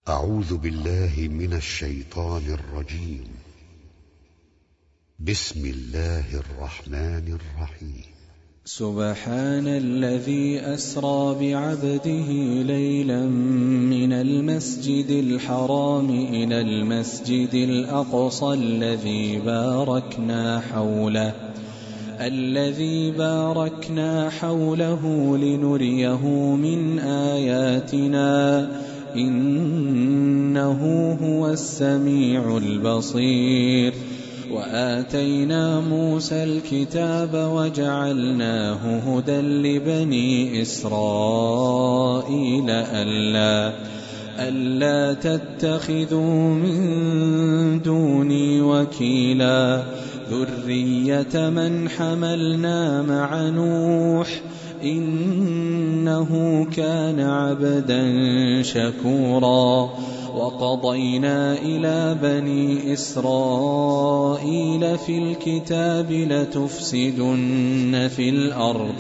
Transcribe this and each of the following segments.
أعوذ بالله من الشيطان الرجيم. بسم الله الرحمن الرحيم. سبحان الذي أسرى بعبده ليلا من المسجد الحرام إلى المسجد الأقصى الذي باركنا حوله لنريه من آياتنا إنه هو السميع البصير. وآتينا موسى الكتاب وجعلناه هدى لبني إسرائيل ألا تتخذوا من دوني وكيلا ذرية من حملنا مع نوح إنه كان عبدا شكورا. وقضينا إلى بني إسرائيل في الكتاب لتفسدن في الأرض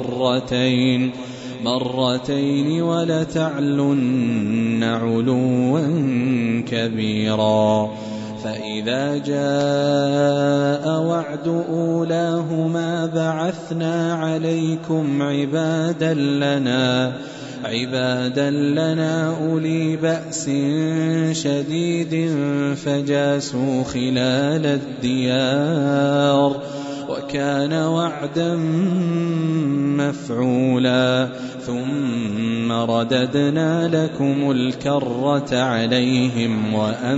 مرتين ولتعلن علوا كبيرا. فإذا جاء وعد أولاهما بعثنا عليكم عبادا لنا أولي بأس شديد فجاسوا خلال الديار وكان وعدا مفعولا. ثم رددنا لكم الكرة عليهم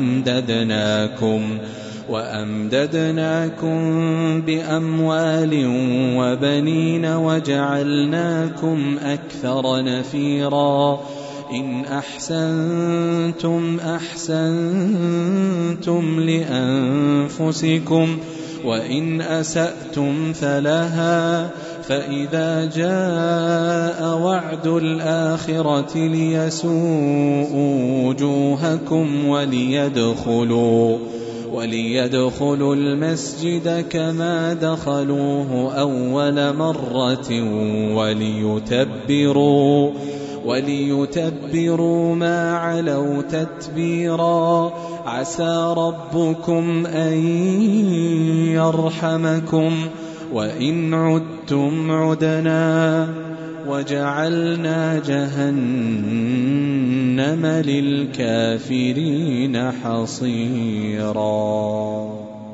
وأمددناكم بأموال وبنين وجعلناكم أكثر نفيرا. إن أحسنتم لأنفسكم وإن أسأتم فلها. فإذا جاء وعد الآخرة ليسوءوا وجوهكم وليدخلوا المسجد كما دخلوه أول مرة وليتبروا ما علوا تتبيرا. عسى ربكم أن يرحمكم وإن عدتم عدنا وجعلنا جهنم للكافرين حصيرا.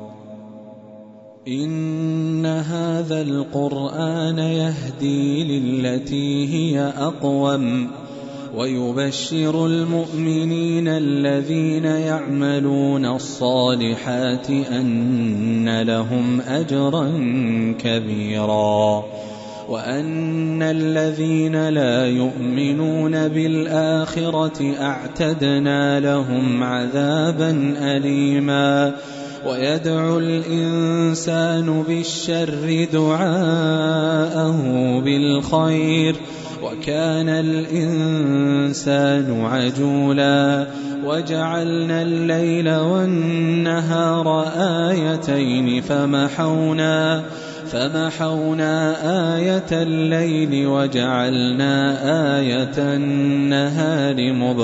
إن هذا القرآن يهدي للتي هي أقوم ويبشر المؤمنين الذين يعملون الصالحات أن لهم أجرا كبيرا. وأن الذين لا يؤمنون بالآخرة أعتدنا لهم عذابا أليما. ويدعو الإنسان بالشر دعاءه بالخير وكان الإنسان عجولا. وجعلنا الليل والنهار آيتين فمحونا آية الليل وجعلنا آية النهار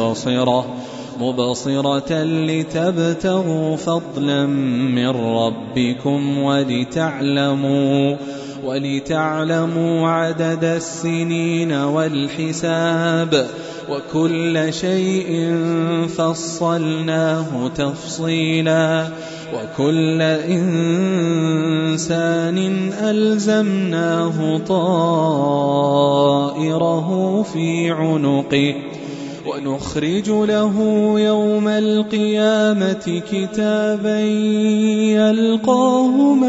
مبصرة لتبتغوا فضلا من ربكم ولتعلموا عدد السنين والحساب وكل شيء فصلناه تفصيلا. وكل إنسان ألزمناه طائره في عنقه ونخرج له يوم القيامة كتابا يلقاه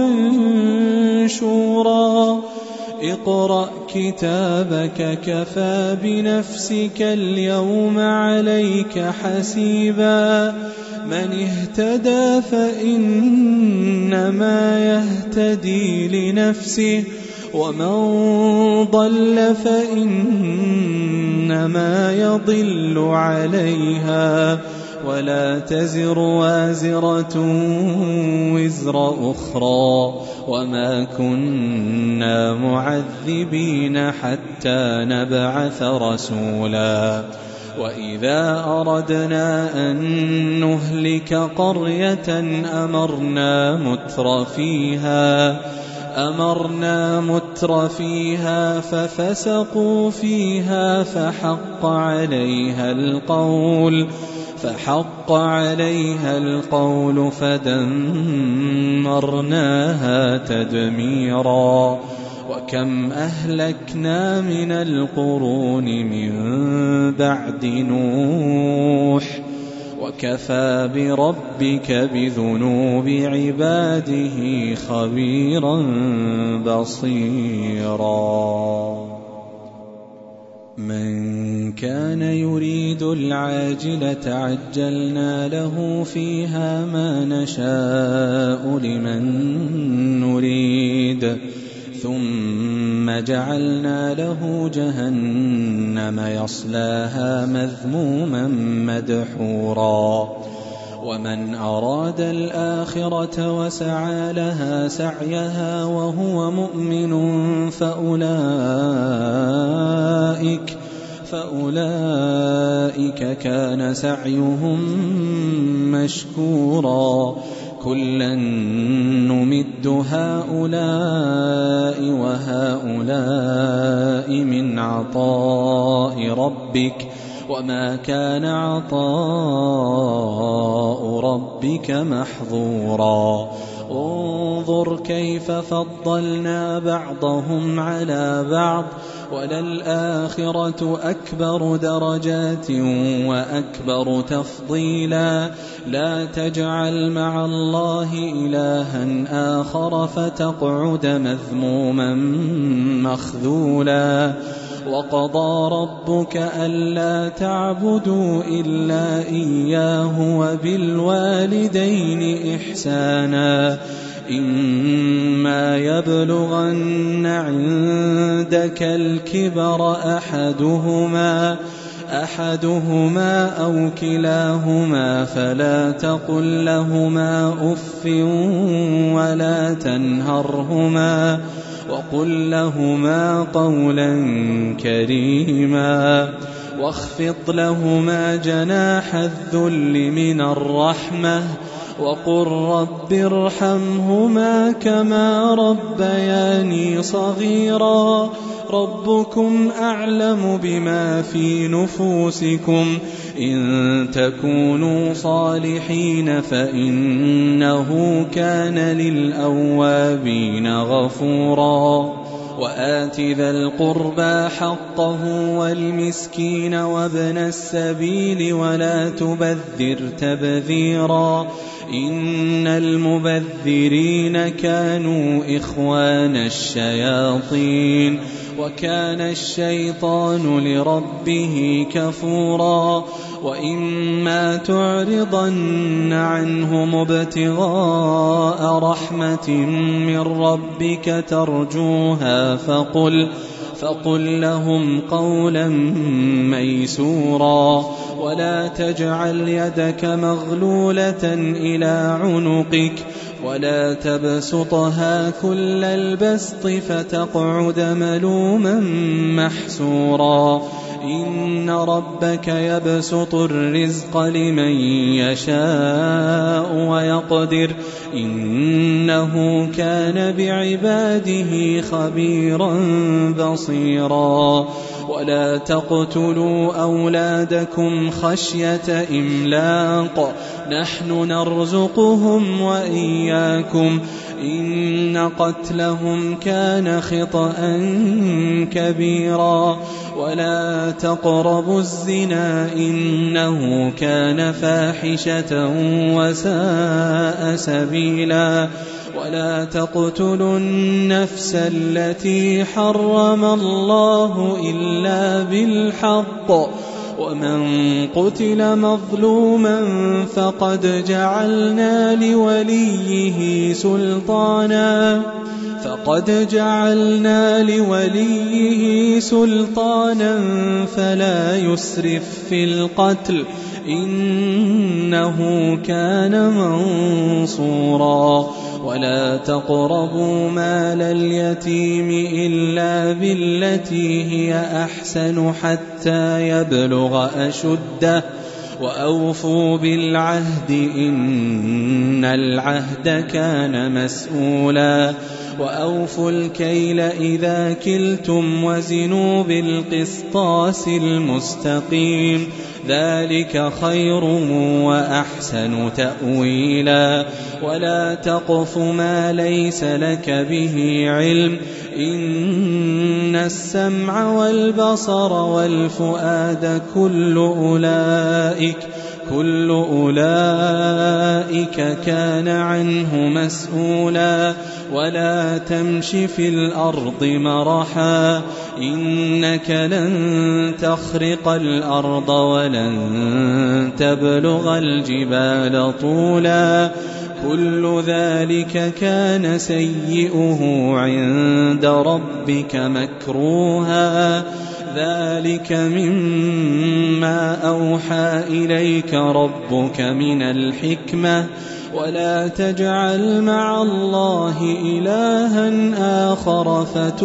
منشورا. اقرأ كتابك كفى بنفسك اليوم عليك حسيبا. من اهتدى فإنما يهتدي لنفسه ومن ضل فإنما يضل عليها ولا تزر وازرة وزر أخرى وما كنا معذبين حتى نبعث رسولا وإذا أردنا أن نهلك قرية أمرنا متر فيها ففسقوا فيها فحق عليها القول فدمرناها تدميرا. وكم أهلكنا من القرون من بعد نوح وكفى بربك بذنوب عباده خبيرا بصيرا. من كان يريد العاجلة عجلنا له فيها ما نشاء لمن نريد ثم جعلنا له جهنم يصلاها مذموما مدحورا. ومن أراد الآخرة وسعى لها سعيها وهو مؤمن فأولئك كان سعيهم مشكورا. كلا نمد هؤلاء وهؤلاء من عطاء ربك وما كان عطاء ربك محظورا. انظر كيف فضلنا بعضهم على بعض وللآخرة أكبر درجات وأكبر تفضيلا. لا تجعل مع الله إلها آخر فتقعد مذموما مخذولا. وقضى ربك ألا تعبدوا إلا إياه وبالوالدين إحسانا. إما يبلغن عندك الكبر أحدهما أو كلاهما فلا تقل لهما أف ولا تنهرهما وقل لهما قولا كريما. واخفض لهما جناح الذل من الرحمة وقل رب ارحمهما كما ربياني صغيرا. ربكم أعلم بما في نفوسكم إن تكونوا صالحين فإنه كان للأوابين غفورا. وآت ذا القربى حقه والمسكين وابن السبيل ولا تبذر تبذيرا. إن المبذرين كانوا إخوان الشياطين وكان الشيطان لربه كفورا. وإما تعرضن عنهم ابتغاء رحمة من ربك ترجوها فقل لهم قولا ميسورا. ولا تجعل يدك مغلولة إلى عنقك ولا تبسطها كل البسط فتقعد ملوما محسورا. إن ربك يبسط الرزق لمن يشاء ويقدر إنه كان بعباده خبيرا بصيرا. ولا تقتلوا أولادكم خشية إملاق نحن نرزقهم وإياكم إن قتلهم كان خطأ كبيرا. ولا تقربوا الزنا إنه كان فاحشة وساء سبيلا. ولا تقتلوا النفس التي حرم الله إلا بالحق ومن قتل مظلوما فقد جعلنا لوليه سلطانا فلا يسرف في القتل إنه كان منصورا. ولا تقربوا مال اليتيم إلا بالتي هي أحسن حتى يبلغ أشده وأوفوا بالعهد إن العهد كان مسؤولا وأوفوا الكيل إذا كلتم وزنوا بالقسطاس المستقيم ذلك خير وأحسن تأويلا ولا تقف ما ليس لك به علم إن السمع والبصر والفؤاد كل أولئك كان عنه مسؤولا ولا تمش في الأرض مرحا إنك لن تخرق الأرض ولن تبلغ الجبال طولا كل ذلك كان سيئه عند ربك مكروها ذلك مما أوحى إليك ربك من الحكمة ولا تجعل مع الله إلها آخر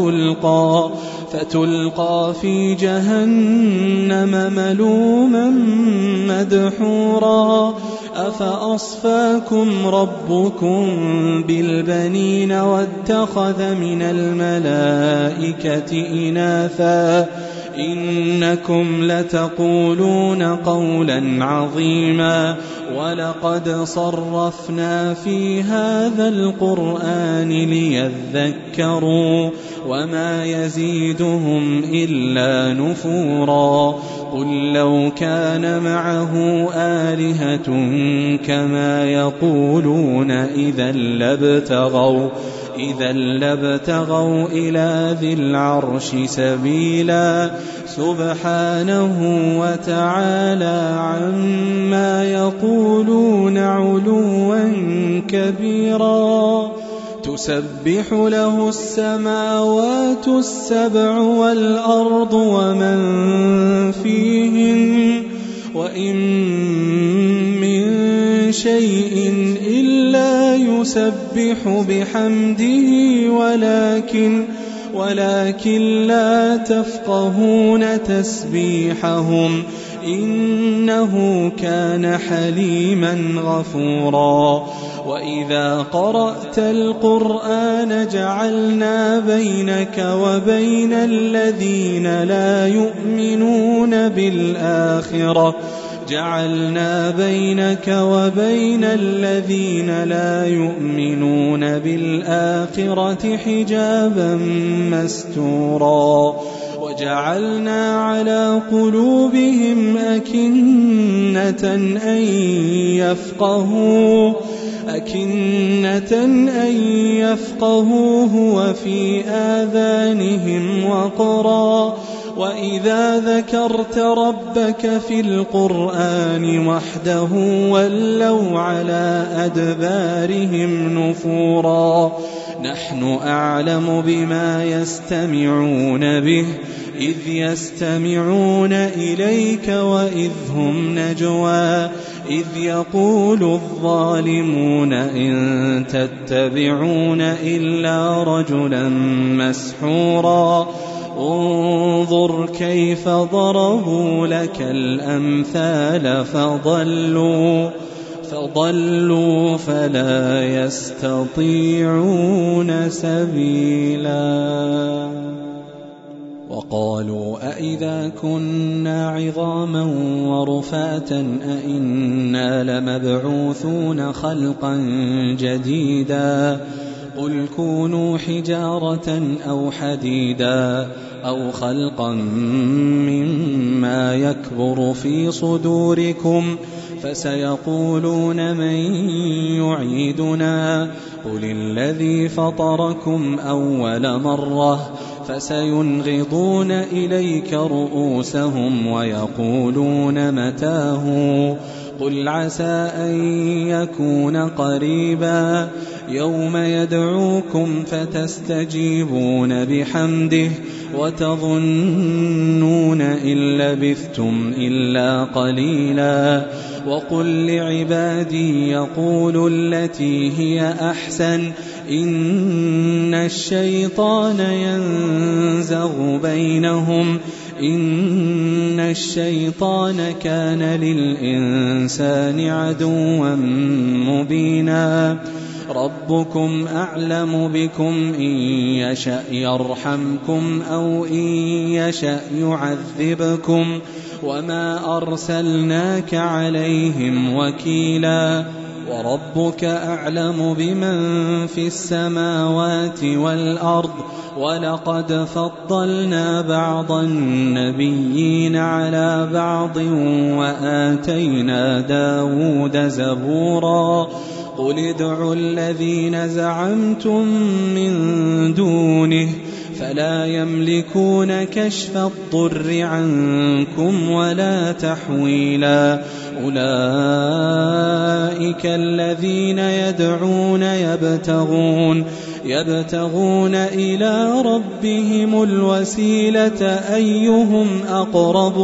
فتلقى في جهنم ملوما مدحورا أفأصفاكم ربكم بالبنين واتخذ من الملائكة إناثا إنكم لتقولون قولا عظيما ولقد صرفنا في هذا القرآن ليذكروا وما يزيدهم إلا نفورا قل لو كان معه آلهة كما يقولون إذا لابتغوا إلى ذي العرش سبيلا سبحانه وتعالى عما يقولون علوا كبيرا تسبح له السماوات السبع والأرض ومن فيهن وإن من شيء إلا يسبح بحمده ولكن لا تفقهون تسبيحهم إنه كان حليما غفورا وإذا قرأت القرآن جعلنا بينك وبين الذين لا يؤمنون بالآخرة حجابا مستورا وجعلنا على قلوبهم أكنة أن يفقهوه وفي آذانهم وقرا وإذا ذكرت ربك في القرآن وحده ولوا على أدبارهم نفورا نحن أعلم بما يستمعون به إذ يستمعون إليك وإذ هم نجوى إذ يقول الظالمون إن تتبعون إلا رجلا مسحورا انظر كيف ضربوا لك الأمثال فضلوا فلا يستطيعون سبيلا وقالوا أئذا كنا عظاما ورفاتا أئنا لمبعوثون خلقا جديدا قل كونوا حجارة أو حديدا أو خلقا مما يكبر في صدوركم فسيقولون من يعيدنا قل الذي فطركم أول مرة فسينغضون إليك رؤوسهم ويقولون متاه قل عسى أن يكون قريبا يوم يدعوكم فتستجيبون بحمده وتظنون إن لبثتم إلا قليلا وقل لعبادي يقولوا التي هي أحسن إن الشيطان ينزغ بينهم إن الشيطان كان للإنسان عدوا مبينا ربكم أعلم بكم إن يشأ يرحمكم أو إن يشأ يعذبكم وما أرسلناك عليهم وكيلا وربك أعلم بمن في السماوات والأرض ولقد فضلنا بعض النبيين على بعض وآتينا داود زبورا قل ادعوا الذين زعمتم من دونه فلا يملكون كشف الضر عنكم ولا تحويلا أولئك الذين يدعون يبتغون إلى ربهم الوسيلة أيهم أقرب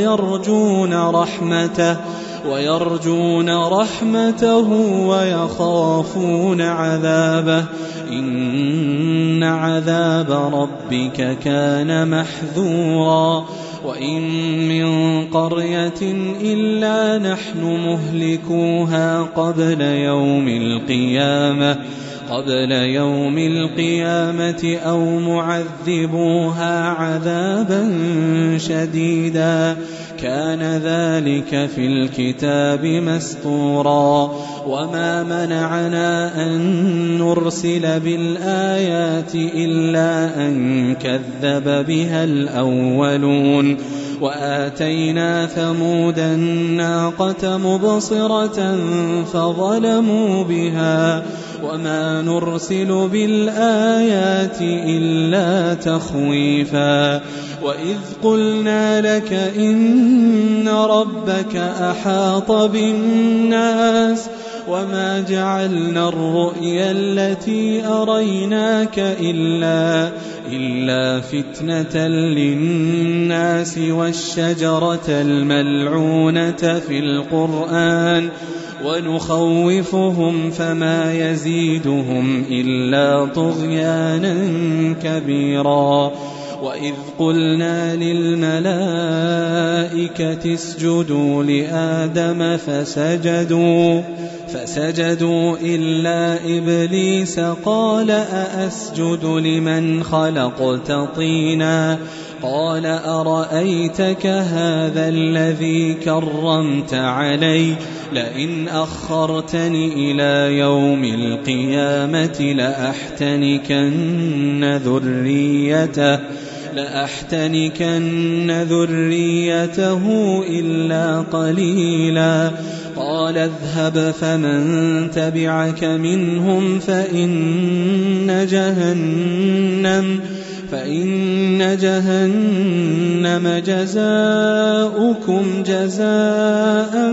ويرجون رحمته ويخافون عذابه إن عذاب ربك كان محذورا وإن من قرية إلا نحن مهلكوها قبل يوم القيامة أو معذبوها عذابا شديدا كان ذلك في الكتاب مسطورا وما منعنا أن نرسل بالآيات إلا أن كذب بها الأولون وآتينا ثمود الناقة مبصرة فظلموا بها وما نرسل بالآيات إلا تخويفا وإذ قلنا لك إن ربك أحاط بالناس وما جعلنا الرؤيا التي أريناك إلا فتنة للناس والشجرة الملعونة في القرآن ونخوفهم فما يزيدهم إلا طغيانا كبيرا وإذ قلنا للملائكة اسجدوا لآدم فسجدوا إلا إبليس قال أأسجد لمن خلقت طينا قال أرأيتك هذا الذي كرمت علي لئن أخرتني إلى يوم القيامة لأحتنكن ذريته إلا قليلا قال اذهب فمن تبعك منهم فإن جهنم جزاؤكم جزاء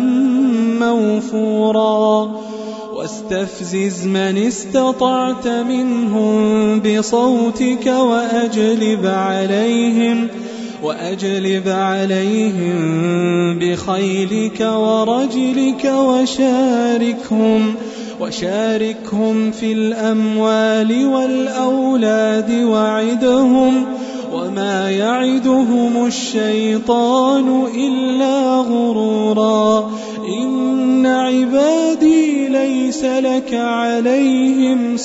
موفورا واستفزز من استطعت منهم بصوتك وأجلب عليهم بخيلك ورجلك وشاركهم في الأموال والأولاد وعدهم وما يعدهم الشيطان إلا غرورا إن عبادي ليس لك عليهم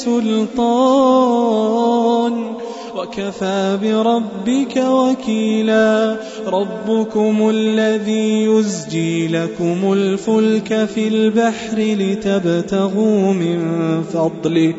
سلطان وكفى بربك وكيلا ربكم الذي يزجي لكم الفلك في البحر لتبتغوا من فضله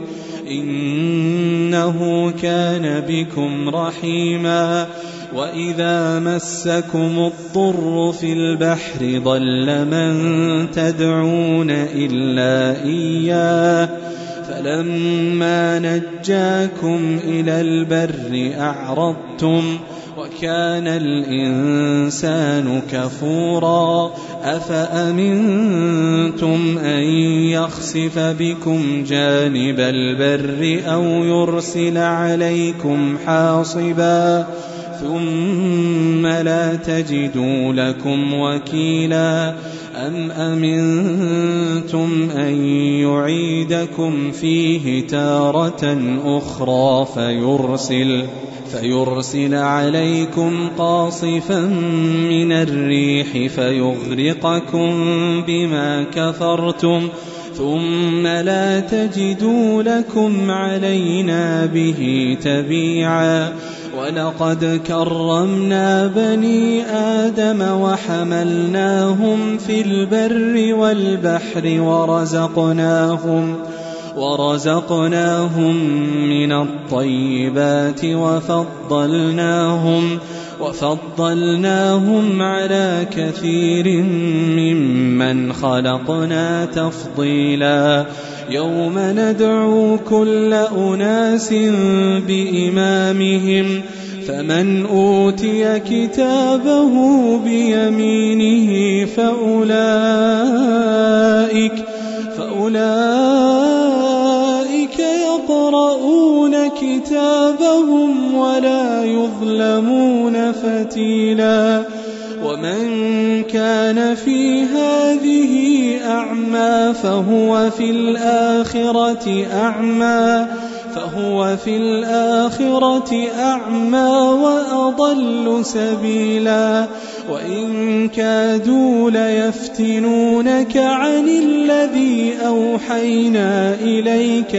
إنه كان بكم رحيما وإذا مسكم الضر في البحر ضل من تدعون إلا إياه فلما نجاكم إلى البر أعرضتم وكان الإنسان كفورا أفأمنتم أن يخسف بكم جانب البر أو يرسل عليكم حاصبا ثم لا تجدوا لكم وكيلا أم أمنتم أن يعيدكم فيه تارة أخرى فيرسل عليكم قاصفا من الريح فيغرقكم بما كفرتم ثم لا تجدوا لكم علينا به تبيعا ولقد كرمنا بني آدم وحملناهم في البر والبحر ورزقناهم من الطيبات وفضلناهم على كثير ممن خلقنا تفضيلا يوم ندعو كل أناس بإمامهم فمن أوتي كتابه بيمينه فأولئك يقرؤون كتابهم ولا يظلمون فتيلا ومن كان في هذه أعمى فهو في الآخرة أعمى وأضل سبيلا وإن كادوا ليفتنونك عن الذي أوحينا إليك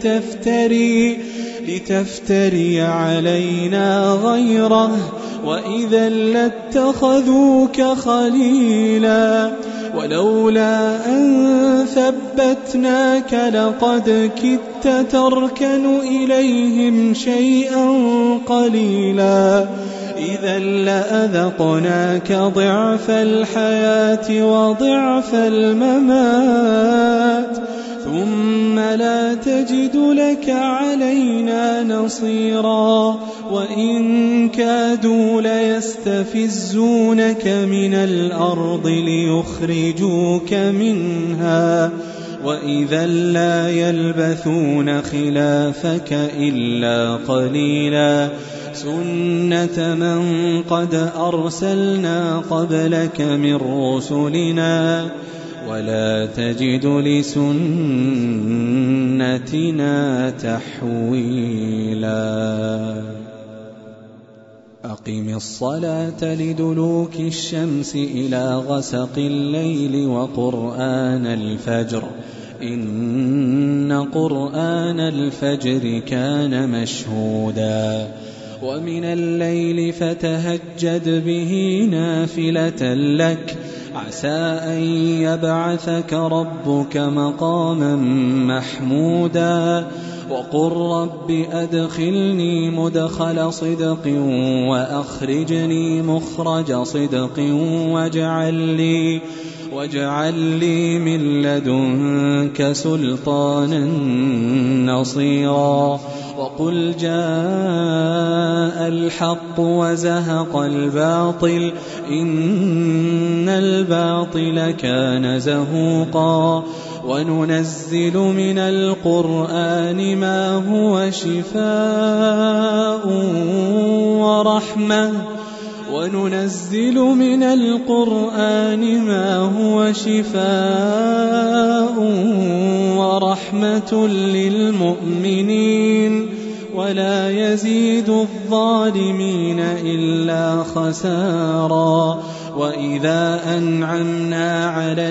لتفتري علينا غيره وإذا لاتخذوك خليلا ولولا أن ثبتناك لقد كدت تركن إليهم شيئا قليلا إذا لأذقناك ضعف الحياة وضعف الممات ثم لا تجد لك علينا نصيرا وإن كادوا ليستفزونك من الأرض ليخرجوك منها وإذا لا يلبثون خلافك إلا قليلا سنة من قد أرسلنا قبلك من رسلنا ولا تجد لسنتنا تحويلا أقم الصلاة لدلوك الشمس إلى غسق الليل وقرآن الفجر إن قرآن الفجر كان مشهودا ومن الليل فتهجد به نافلة لك عسى أن يبعثك ربك مقاما محمودا وقل رب أدخلني مدخل صدق وأخرجني مخرج صدق واجعل لي من لدنك سلطانا نصيرا وقل جاء الحق وزهق الباطل إن الباطل كان زهوقا وننزل من القرآن ما هو شفاء ورحمة للمؤمنين ولا يزيد الظالمين إلا خسارا وإذا أنعمنا على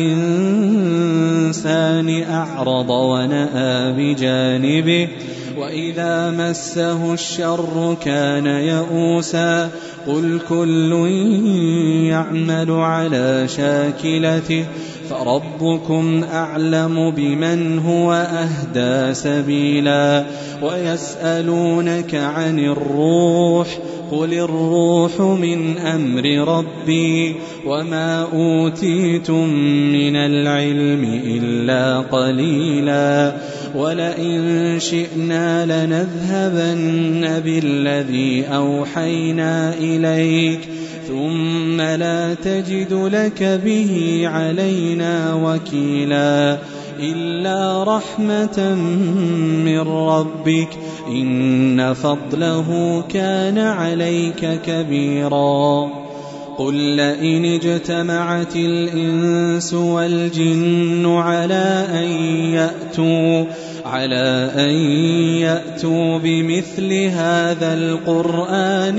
الإنسان أعرض ونأى بجانبه وإذا مسه الشر كان يئوسا قل كل يعمل على شاكلته فربكم أعلم بمن هو أهدى سبيلا ويسألونك عن الروح قل الروح من أمر ربي وما أوتيتم من العلم إلا قليلا ولئن شئنا لنذهبن بالذي أوحينا إليك ثم لا تجد لك به علينا وكيلا إلا رحمة من ربك إن فضله كان عليك كبيرا قل لئن اجتمعت الإنس والجن على أن يأتوا بمثل هذا القرآن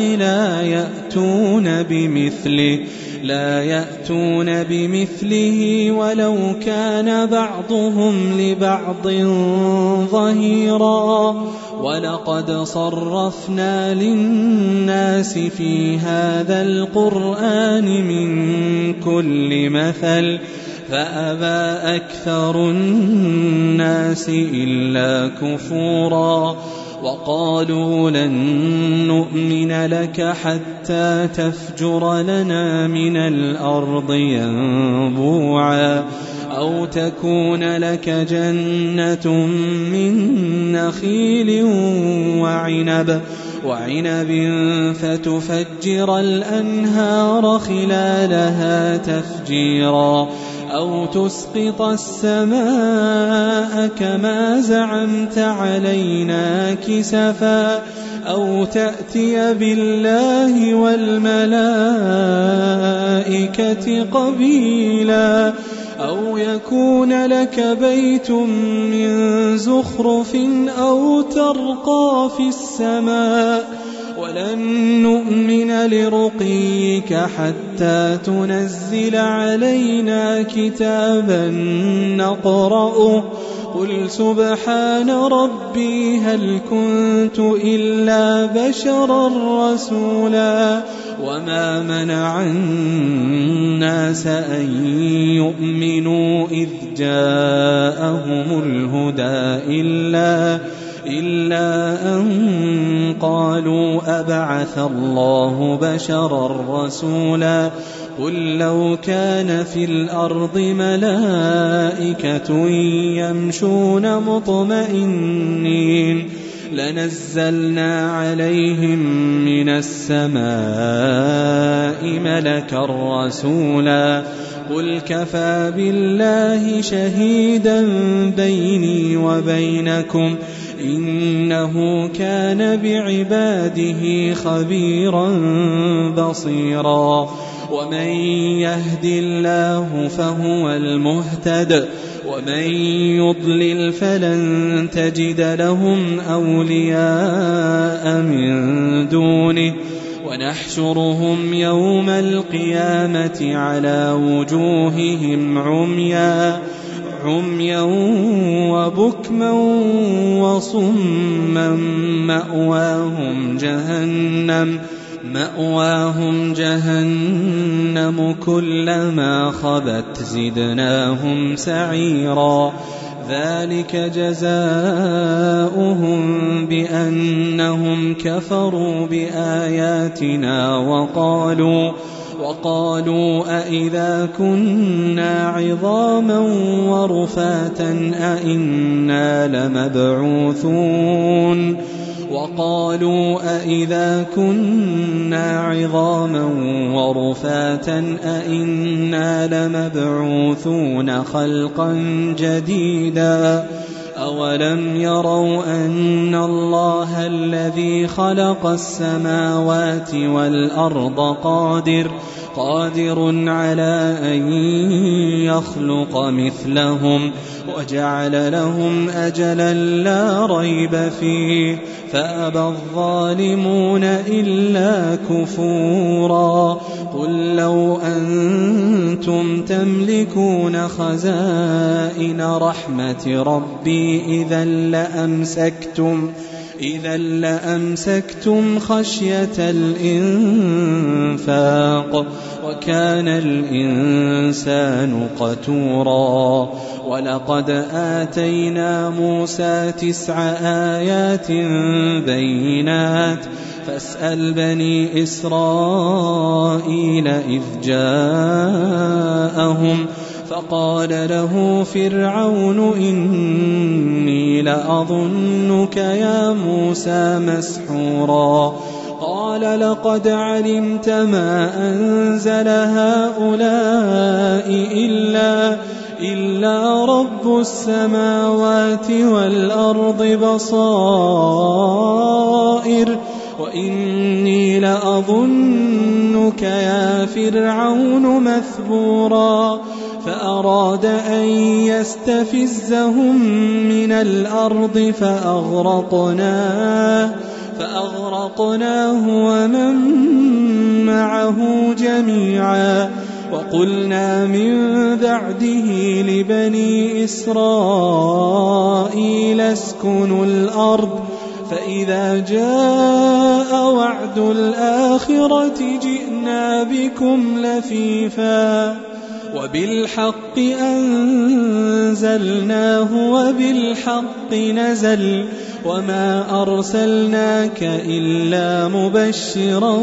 لا يأتون بمثله ولو كان بعضهم لبعض ظهيرا. ولقد صرفنا للناس في هذا القرآن من كل مثل فأبى أكثر الناس إلا كفورا. وقالوا لن نؤمن لك حتى تفجر لنا من الأرض ينبوعا أو تكون لك جنة من نخيل وعنب فتفجر الأنهار خلالها تفجيرا أو تسقط السماء كما زعمت علينا كسفا أو تأتي بالله والملائكة قبيلا أو يكون لك بيت من زخرف أو ترقى في السماء ولن نؤمن لرقيك حتى تنزل علينا كتابا نقرأه قل سبحان ربي هل كنت إلا بشرا رسولا. وما منع الناس أن يؤمنوا إذ جاءهم الهدى إلا أن قالوا أبعث الله بشرا رسولا. قل لو كان في الأرض ملائكة يمشون مطمئنين لنزلنا عليهم من السماء ملكا رسولا. قل كفى بالله شهيدا بيني وبينكم إنه كان بعباده خبيرا بصيرا. ومن يهد الله فهو المهتد ومن يضلل فلن تجد لهم أولياء من دونه. ونحشرهم يوم القيامة على وجوههم عميا وبكما وصما مأواهم جهنم كلما خبت زدناهم سعيرا. ذلك جزاؤهم بأنهم كفروا بآياتنا وقالوا أئذا كنا عظاما ورفاتا أئنا لمبعوثون خلقا جديدا. أولم يروا أن الله الذي خلق السماوات والأرض قادر على أن يخلق مثلهم وجعل لهم أجلا لا ريب فيه فأبى الظالمون إلا كفورا. قل لو أنتم تملكون خزائن رحمة ربي إذا لأمسكتم خشية الإنفاق وكان الإنسان قتورا. ولقد آتينا موسى 9 آيات بينات فاسأل بني إسرائيل إذ جاءهم فقال له فرعون إني لأظنك يا موسى مسحورا. قال لقد علمت ما أنزل هؤلاء إلا رب السماوات والأرض بصائر وإني لأظنك يا فرعون مثبورا فأراد أن يستفزهم من الأرض فأغرقناه ومن معه جميعا وقلنا من بعده لبني إسرائيل اسكنوا الأرض فإذا جاء وعد الآخرة جئنا بكم لفيفا وبالحق أنزلناه وبالحق نزل وما أرسلناك إلا مبشرا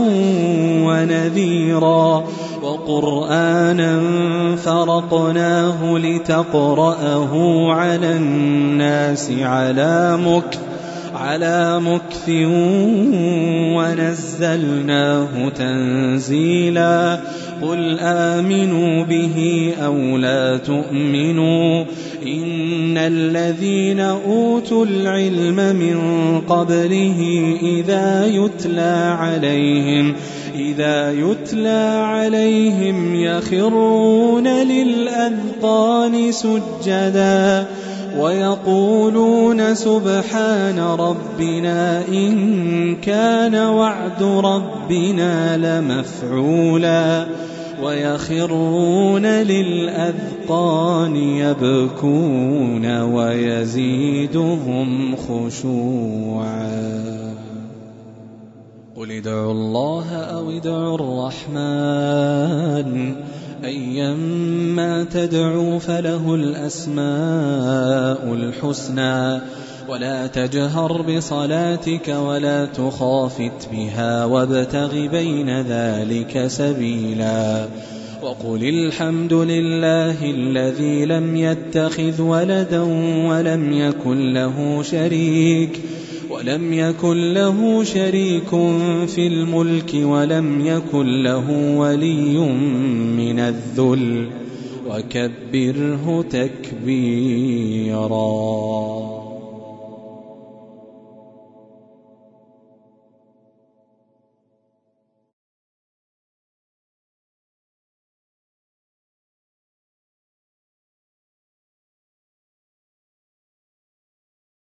ونذيرا وقرآنا فرقناه لتقرأه على الناس على مكث ونزلناه تنزيلا قل آمنوا به أو لا تؤمنوا إن الذين أوتوا العلم من قبله إذا يتلى عليهم يخرون للأذقان سجدا ويقولون سبحان ربنا إن كان وعد ربنا لمفعولا ويخرون للأذقان يبكون ويزيدهم خشوعا قل ادعوا الله أو ادعوا الرحمن أيما تدعوا فله الأسماء الحسنى ولا تجهر بصلاتك ولا تخافت بها وابتغ بين ذلك سبيلا وقل الحمد لله الذي لم يتخذ ولدا ولم يكن له شريك في الملك ولم يكن له ولي من الذل وكبره تكبيرا